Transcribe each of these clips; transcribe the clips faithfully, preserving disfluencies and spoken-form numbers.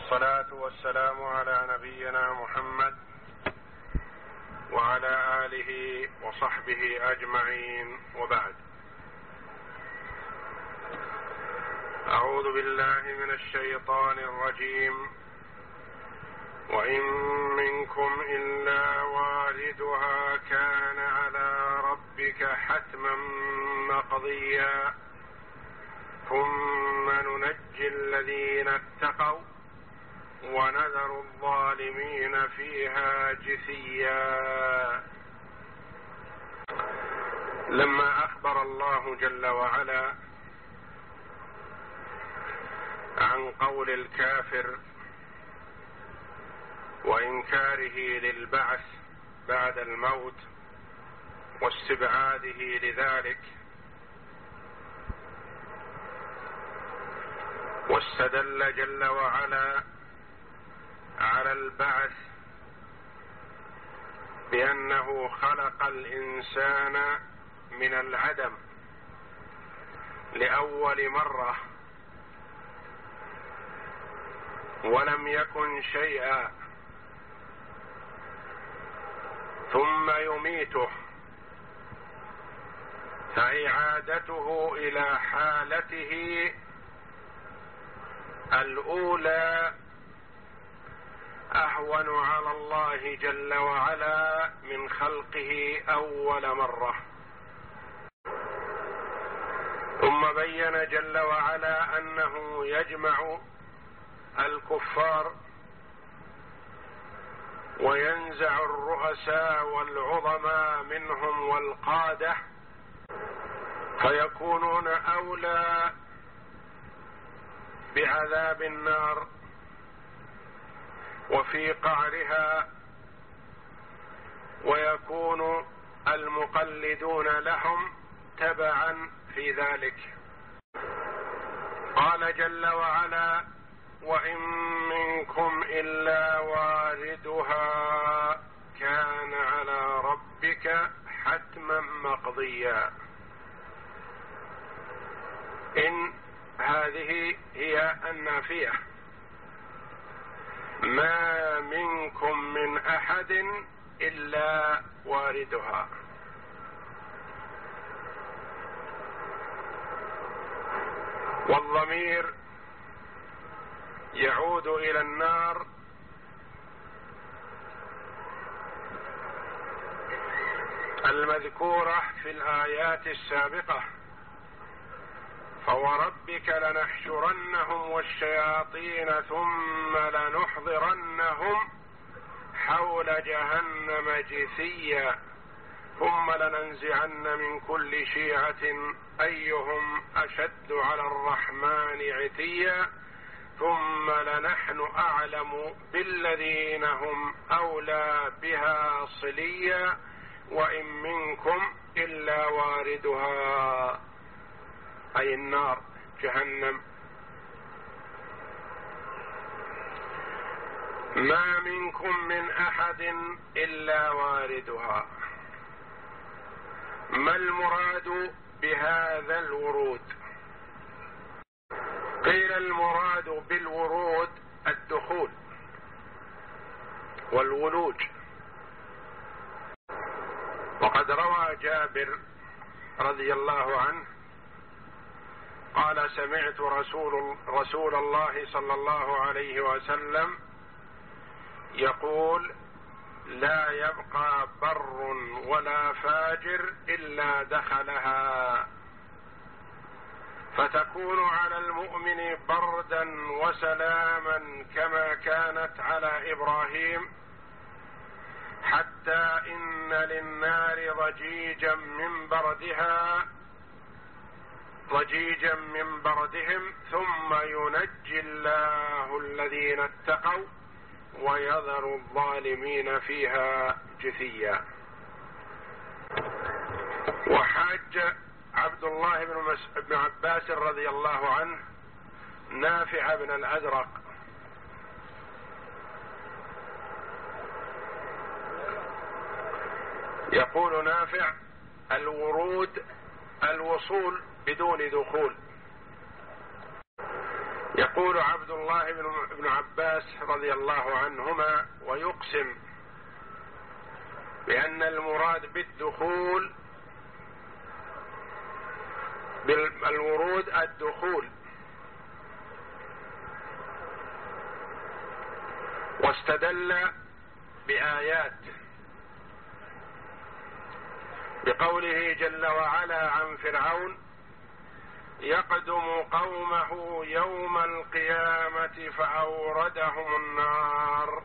والصلاة والسلام على نبينا محمد وعلى آله وصحبه أجمعين، وبعد. أعوذ بالله من الشيطان الرجيم. وإن منكم إلا واردها كان على ربك حتما مقضيا ثم ننجي الذين اتقوا ونذر الظالمين فيها جثيا. لما أخبر الله جل وعلا عن قول الكافر وإنكاره للبعث بعد الموت واستبعاده لذلك، واستدل جل وعلا على البعث بأنه خلق الإنسان من العدم لأول مرة ولم يكن شيئا، ثم يميته فإعادته إلى حالته الأولى أهون على الله جل وعلا من خلقه أول مرة. ثم بين جل وعلا أنه يجمع الكفار وينزع الرؤساء والعظماء منهم والقادة فيكونون أولى بعذاب النار وفي قعرها، ويكون المقلدون لهم تبعا في ذلك. قال جل وعلا: وإن منكم إلا واردها كان على ربك حتما مقضيا. إن هذه هي النافية، ما منكم من أحد إلا واردها. والضمير يعود إلى النار المذكورة في الآيات السابقة: فوربك لنحشرنهم والشياطين ثم لنحضرنهم حول جهنم جثيا ثم لننزعن من كل شيعة أيهم أشد على الرحمن عتيا ثم لنحن أعلم بالذين هم أولى بها صليا وإن منكم إلا واردها، أي النار جهنم. ما منكم من أحد إلا واردها. ما المراد بهذا الورود؟ قيل المراد بالورود الدخول والولوج. وقد روى جابر رضي الله عنه قال: سمعت رسول, رسول الله صلى الله عليه وسلم يقول: لا يبقى بر ولا فاجر إلا دخلها، فتكون على المؤمن بردا وسلاما كما كانت على إبراهيم، حتى إن للنار ضجيجا من بردها ضجيجا من بردهم ثم ينجي الله الذين اتقوا ويذر الظالمين فيها جثيا. وحاج عبد الله بن, مس... بن عباس رضي الله عنه نافع بن الأزرق يقول نافع: الورود الوصول بدون دخول، يقول عبد الله بن عباس رضي الله عنهما ويقسم بأن المراد بالدخول بالورود الدخول، واستدل بآيات بقوله جل وعلا عن فرعون يقدم قومه يوم القيامة فأوردهم النار،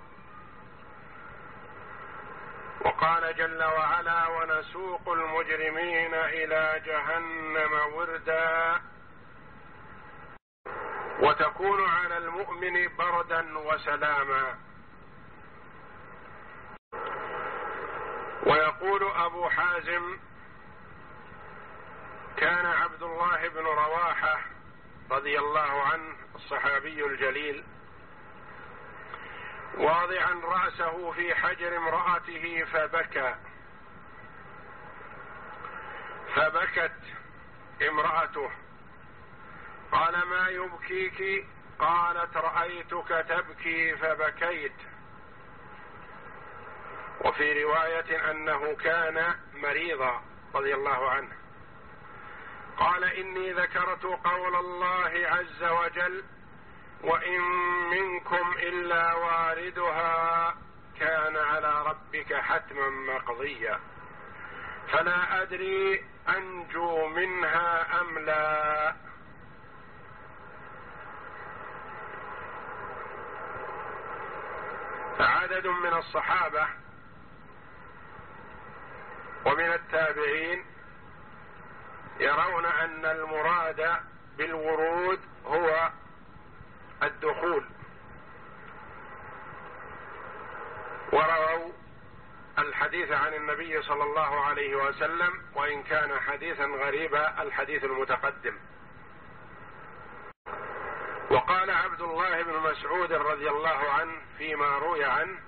وقال جل وعلا ونسوق المجرمين إلى جهنم وردا، وتكون على المؤمن بردا وسلاما. ويقول أبو حازم كان عبد الله بن رواحة رضي الله عنه الصحابي الجليل واضعا رأسه في حجر امرأته فبكى، فبكت امرأته، قال ما يبكيك؟ قالت رأيتك تبكي فبكيت. وفي رواية أنه كان مريضا رضي الله عنه. قال إني ذكرت قول الله عز وجل وإن منكم إلا واردها كان على ربك حتما مقضيا، فلا أدري أنجو منها أم لا. فعدد من الصحابة ومن التابعين يرون أن المراد بالورود هو الدخول، ورووا الحديث عن النبي صلى الله عليه وسلم وإن كان حديثا غريبا الحديث المتقدم. وقال عبد الله بن مسعود رضي الله عنه فيما روي عنه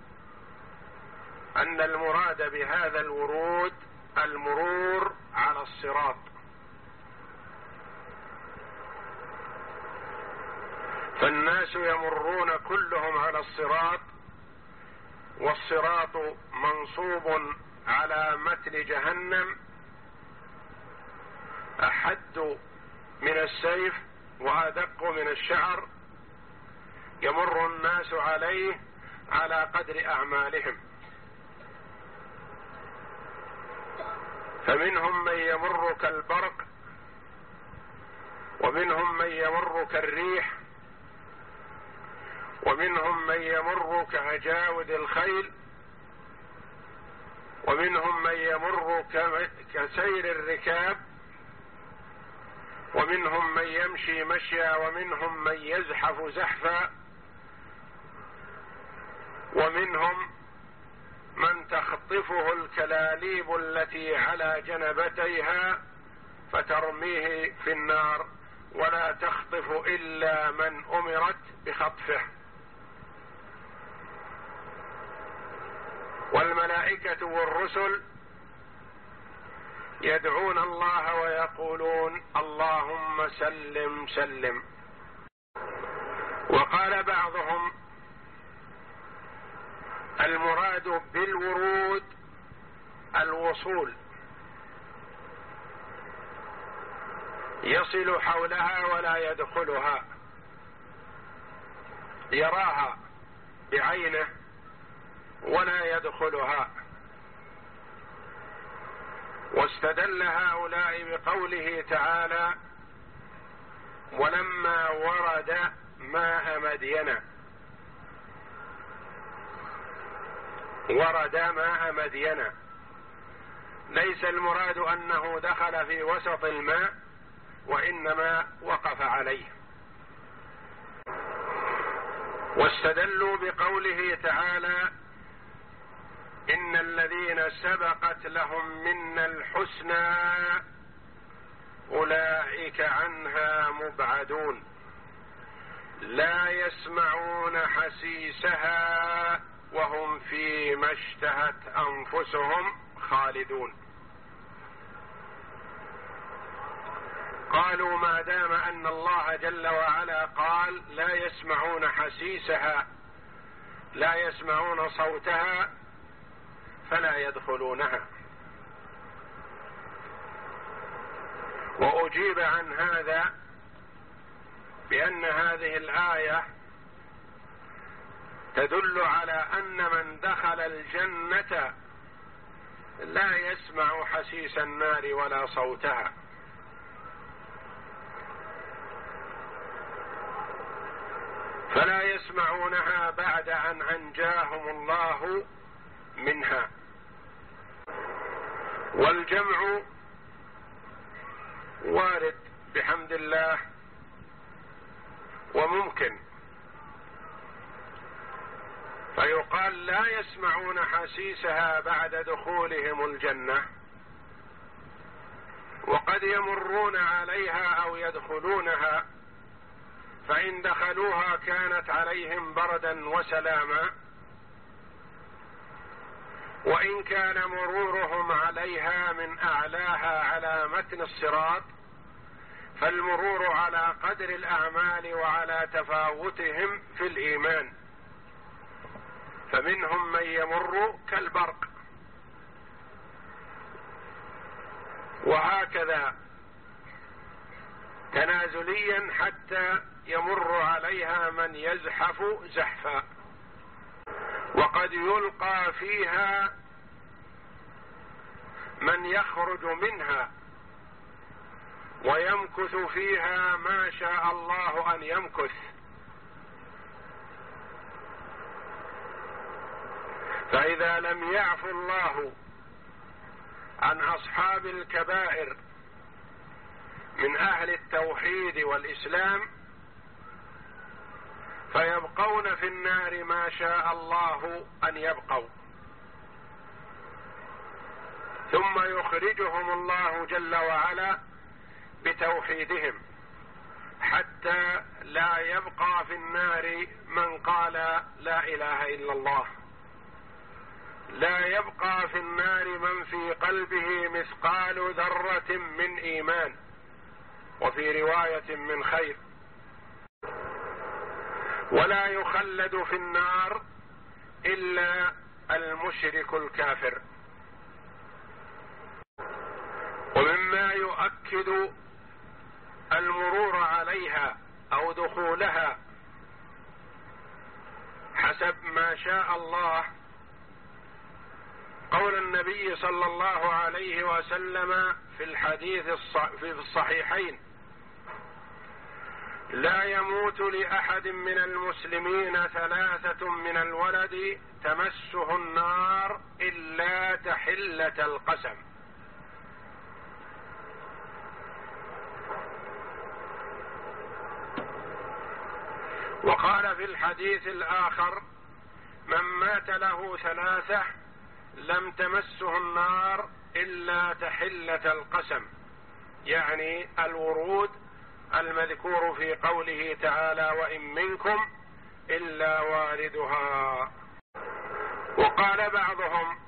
أن المراد بهذا الورود المرور على الصراط، فالناس يمرون كلهم على الصراط، والصراط منصوب على متن جهنم أحد من السيف وأدق من الشعر، يمر الناس عليه على قدر أعمالهم، فمنهم من يمر كالبرق، ومنهم من يمر كالريح، ومنهم من يمر كهجاود الخيل، ومنهم من يمر كسير الركاب، ومنهم من يمشي مشيا، ومنهم من يزحف زحفا، ومنهم من تخطفه الكلاليب التي على جنبتيها فترميه في النار، ولا تخطف إلا من أمرت بخطفه. والملائكة والرسل يدعون الله ويقولون اللهم سلم سلم. وقال بعضهم المراد بالورود الوصول، يصل حولها ولا يدخلها، يراها بعينه ولا يدخلها. واستدل هؤلاء بقوله تعالى ولما ورد ماء مدين، ورد ماء مدين، ليس المراد أنه دخل في وسط الماء، وإنما وقف عليه. واستدلوا بقوله تعالى إن الذين سبقت لهم منا الحسنى أولئك عنها مبعدون لا يسمعون حسيسها وهم فيما اشتهت أنفسهم خالدون. قالوا ما دام أن الله جل وعلا قال لا يسمعون حسيسها لا يسمعون صوتها فلا يدخلونها. وأجيب عن هذا بأن هذه الآية تدل على أن من دخل الجنة لا يسمع حسيس النار ولا صوتها، فلا يسمعونها بعد أن أنجاهم الله منها. والجمع وارد بحمد الله وممكن، فيقال لا يسمعون حسيسها بعد دخولهم الجنة، وقد يمرون عليها أو يدخلونها، فإن دخلوها كانت عليهم بردا وسلاما، وإن كان مرورهم عليها من أعلاها على متن الصراط فالمرور على قدر الأعمال وعلى تفاوتهم في الإيمان، فمنهم من يمر كالبرق، وهكذا تنازليا حتى يمر عليها من يزحف زحفا. وقد يلقى فيها من يخرج منها ويمكث فيها ما شاء الله أن يمكث، فإذا لم يعف الله عن أصحاب الكبائر من أهل التوحيد والإسلام فيبقون في النار ما شاء الله أن يبقوا، ثم يخرجهم الله جل وعلا بتوحيدهم حتى لا يبقى في النار من قال لا إله إلا الله، لا يبقى في النار من في قلبه مثقال ذرة من إيمان، وفي رواية من خير، ولا يخلد في النار إلا المشرك الكافر. ومما يؤكد المرور عليها أو دخولها حسب ما شاء الله قول النبي صلى الله عليه وسلم في الحديث في الصحيحين: لا يموت لأحد من المسلمين ثلاثة من الولد تمسه النار إلا تحلة القسم. وقال في الحديث الآخر: من مات له ثلاثة لم تمسه النار إلا تحلة القسم، يعني الورود المذكور في قوله تعالى: وإن منكم إلا واردها. وقال بعضهم: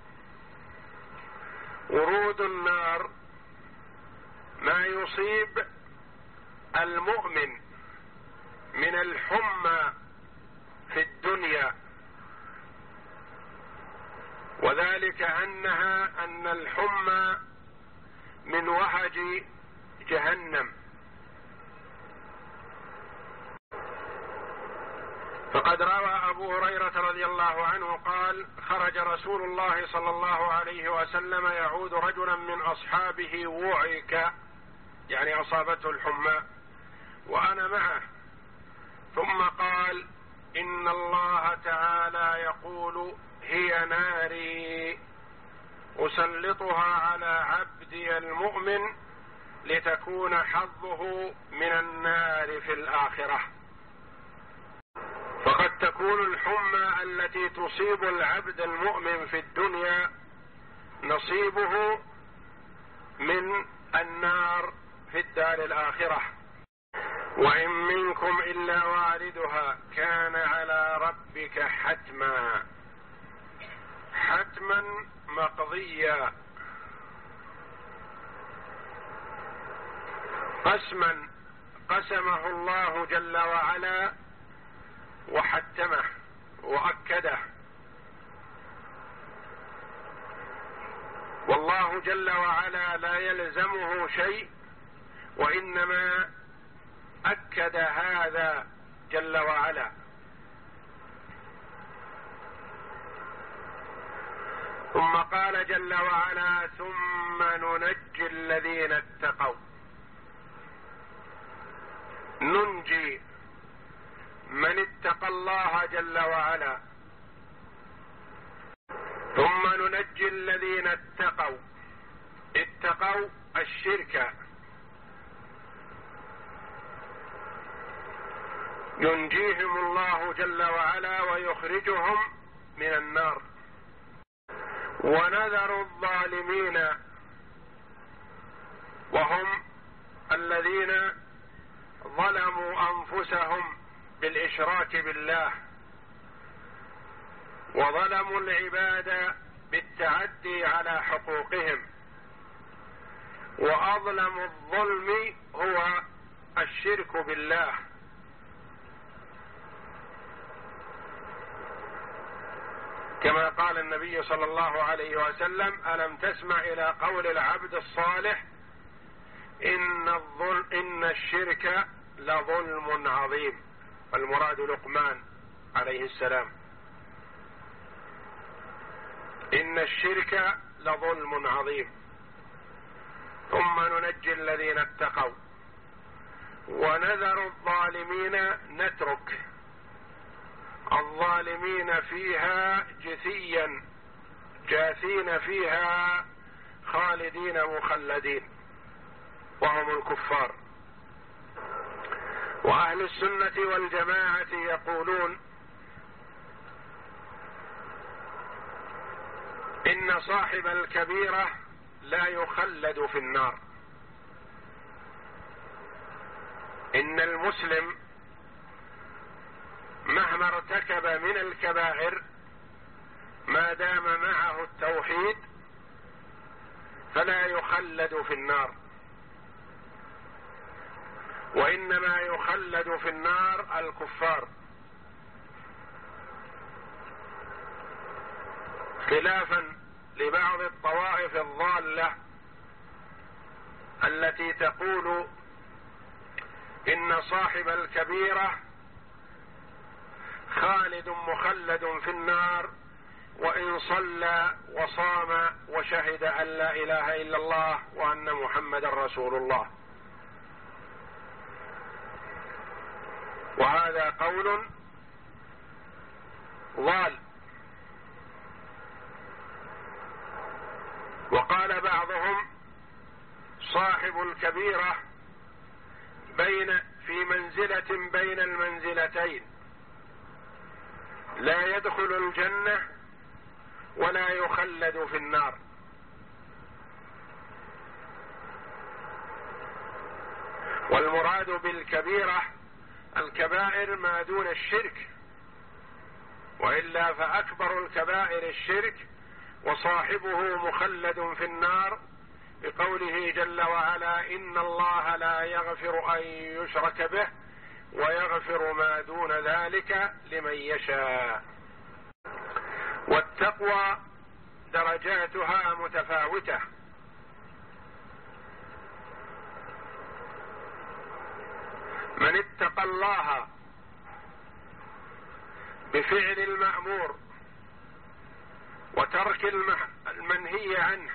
ورود النار ما يصيب المؤمن من الحمى في الدنيا، وذلك أنها أن الحمى من وهج جهنم. فقد روى أبو هريرة رضي الله عنه قال: خرج رسول الله صلى الله عليه وسلم يعود رجلا من أصحابه وعك، يعني أصابته الحمى، وأنا معه، ثم قال: إن الله تعالى يقول: هي ناري أسلطها على عبدي المؤمن لتكون حظه من النار في الآخرة. فقد تكون الحمى التي تصيب العبد المؤمن في الدنيا نصيبه من النار في الدار الآخرة. وإن منكم إلا واردها كان على ربك حتما، حتما مقضيا. قسما قسمه الله جل وعلا وحتمه وأكده. والله جل وعلا لا يلزمه شيء، وإنما أكد هذا جل وعلا. ثم قال جل وعلا: ثم ننجي الذين اتقوا. ننجي من اتقى الله جل وعلا، ثم ننجي الذين اتقوا. اتقوا الشرك، ينجيهم الله جل وعلا ويخرجهم من النار. ونذر الظالمين، وهم الذين ظلموا أنفسهم بالإشراك بالله، وظلموا العباد بالتعدي على حقوقهم. وأظلم الظلم هو الشرك بالله. كما قال النبي صلى الله عليه وسلم: ألم تسمع إلى قول العبد الصالح: إن الظلم إن الشرك لظلم عظيم. المراد لقمان عليه السلام. إن الشرك لظلم عظيم. ثم ننجي الذين اتقوا ونذر الظالمين. نترك الظالمين فيها جثيا، جاثين فيها خالدين مخلدين، وهم الكفار. وأهل السنة والجماعة يقولون: إن صاحب الكبيرة لا يخلد في النار. إن المسلم مهما ارتكب من الكبائر ما دام معه التوحيد فلا يخلد في النار، وإنما يخلد في النار الكفار، خلافا لبعض الطوائف الضالة التي تقول إن صاحب الكبيرة خالد مخلد في النار وإن صلى وصام وشهد أن لا إله إلا الله وأن محمدا رسول الله. وهذا قول ضال. وقال بعضهم: صاحب الكبيرة بين في منزلة بين المنزلتين، لا يدخل الجنة ولا يخلد في النار. والمراد بالكبيرة الكبائر ما دون الشرك، وإلا فأكبر الكبائر الشرك، وصاحبه مخلد في النار بقوله جل وعلا: إن الله لا يغفر أن يشرك به ويغفر ما دون ذلك لمن يشاء. والتقوى درجاتها متفاوتة، من اتقى الله بفعل المأمور وترك المنهي عنه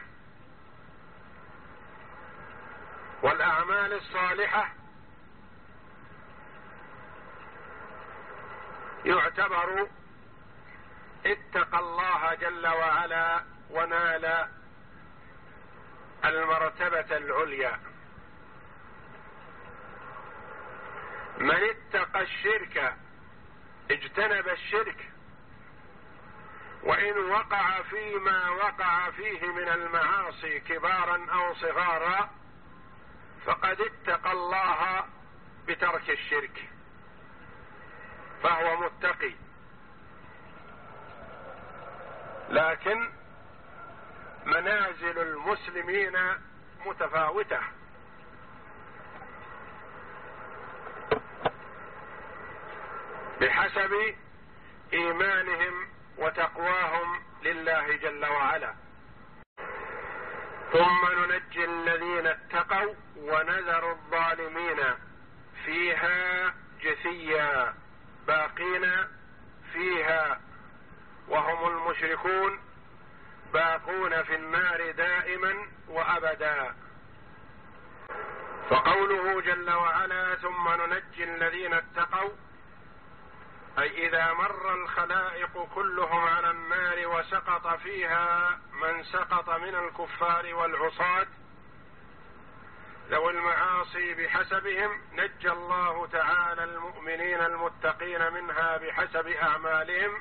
والأعمال الصالحة يعتبر اتقى الله جل وعلا ونال المرتبة العليا. من اتقى الشرك اجتنب الشرك، وإن وقع فيما وقع فيه من المعاصي كبارا أو صغارا فقد اتقى الله بترك الشرك، فهو متقي. لكن منازل المسلمين متفاوتة، بحسب إيمانهم وتقواهم لله جل وعلا. ثم ننجي الذين اتقوا ونذر الظالمين فيها جثيا باقين فيها وهم المشركون باقون في النار دائما وأبدا. فقوله جل وعلا ثم ننجي الذين اتقوا، أي إذا مر الخلائق كلهم على النار وسقط فيها من سقط من الكفار والعصاة ذوي المعاصي بحسبهم، نجى الله تعالى المؤمنين المتقين منها بحسب أعمالهم،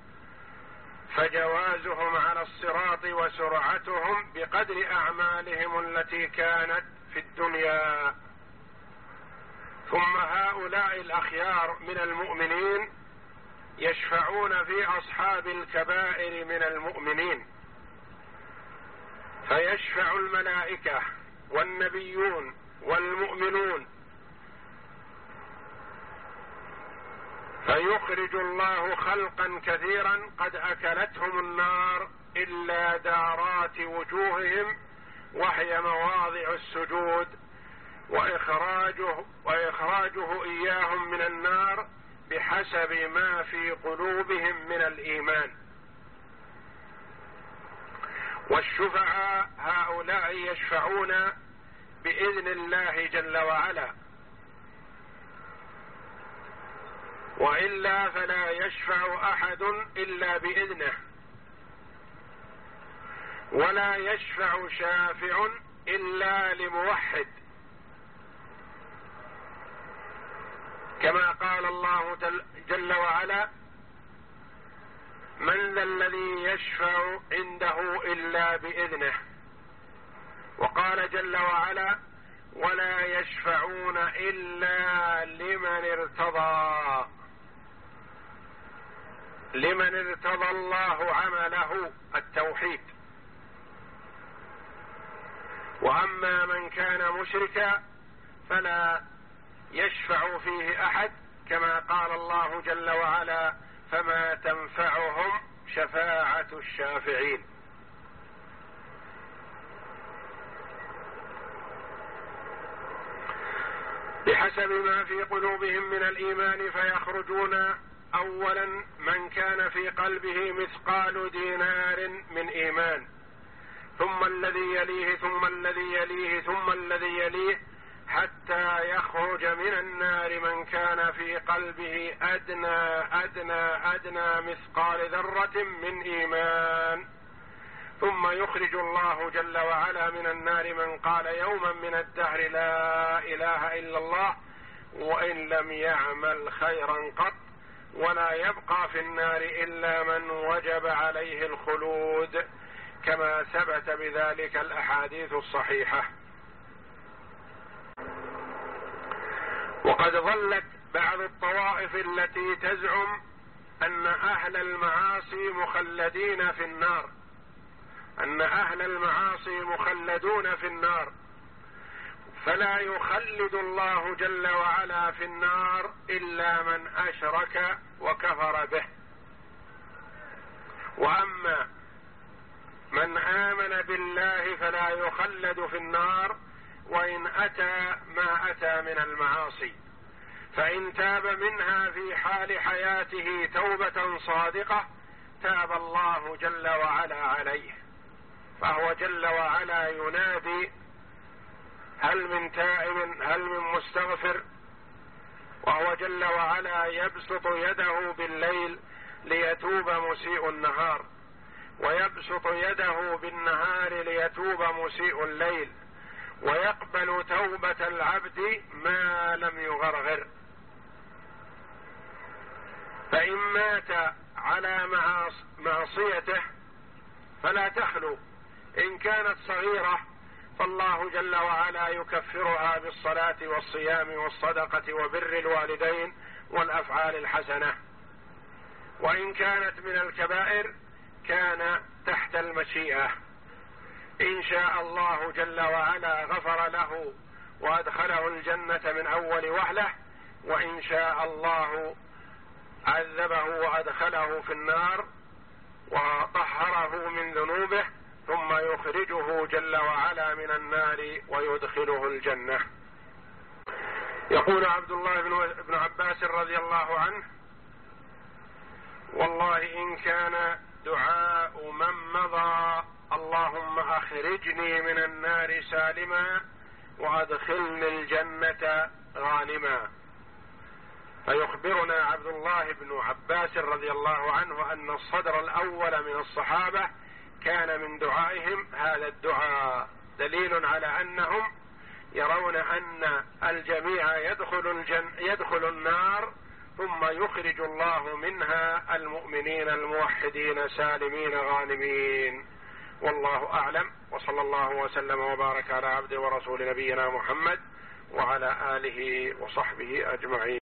فجوازهم على الصراط وسرعتهم بقدر أعمالهم التي كانت في الدنيا. ثم هؤلاء الأخيار من المؤمنين يشفعون في أصحاب الكبائر من المؤمنين، فيشفع الملائكة والنبيون والمؤمنون، فيخرج الله خلقا كثيرا قد أكلتهم النار إلا دارات وجوههم وهي مواضع السجود، وإخراجه, وإخراجه إياهم من النار بحسب ما في قلوبهم من الإيمان. والشفعاء هؤلاء يشفعون بإذن الله جل وعلا، وإلا فلا يشفع أحد إلا بإذنه، ولا يشفع شافع إلا لموحد، كما قال الله جل وعلا من ذا الذي يشفع عنده إلا بإذنه. وقال جل وعلا ولا يشفعون إلا لمن ارتضى، لمن ارتضى الله عمله التوحيد. وأما من كان مشركا فلا يشفع فيه أحد، كما قال الله جل وعلا فما تنفعهم شفاعة الشافعين. بحسب ما في قلوبهم من الإيمان فيخرجون أولا من كان في قلبه مثقال دينار من إيمان، ثم الذي يليه ثم الذي يليه ثم الذي يليه، حتى يخرج من النار من كان في قلبه أدنى أدنى أدنى مثقال ذرة من إيمان، ثم يخرج الله جل وعلا من النار من قال يوما من الدهر لا إله إلا الله وإن لم يعمل خيرا قط، ولا يبقى في النار إلا من وجب عليه الخلود، كما ثبت بذلك الأحاديث الصحيحة. وقد ظلت بعض الطوائف التي تزعم أن أهل المعاصي مخلدين في النار، أن أهل المعاصي مخلدون في النار، فلا يخلد الله جل وعلا في النار إلا من أشرك وكفر به. وأما من آمن بالله فلا يخلد في النار وإن أتى ما أتى من المعاصي، فإن تاب منها في حال حياته توبة صادقة تاب الله جل وعلا عليه، فهو جل وعلا ينادي هل من تائب هل من مستغفر، وهو جل وعلا يبسط يده بالليل ليتوب مسيء النهار، ويبسط يده بالنهار ليتوب مسيء الليل، ويقبل توبة العبد ما لم يغرغر. فإن مات على معصيته فلا تخلو، إن كانت صغيرة فالله جل وعلا يكفرها بالصلاة والصيام والصدقة وبر الوالدين والأفعال الحسنة، وإن كانت من الكبائر كان تحت المشيئة، إن شاء الله جل وعلا غفر له وأدخله الجنة من أول وهلة، وإن شاء الله عذبه وأدخله في النار وطهره من ذنوبه، ثم يخرجه جل وعلا من النار ويدخله الجنة. يقول عبد الله بن عباس رضي الله عنه: والله إن كان دعاء من مضى اللهم أخرجني من النار سالما وأدخلني الجنة غانما. فيخبرنا عبد الله بن عباس رضي الله عنه أن الصدر الأول من الصحابة كان من دعائهم هذا الدعاء، دليل على أنهم يرون أن الجميع يدخل, الجن يدخل النار ثم يخرج الله منها المؤمنين الموحدين سالمين غانمين. والله أعلم، وصلى الله وسلم وبارك على عبده ورسول نبينا محمد وعلى آله وصحبه أجمعين.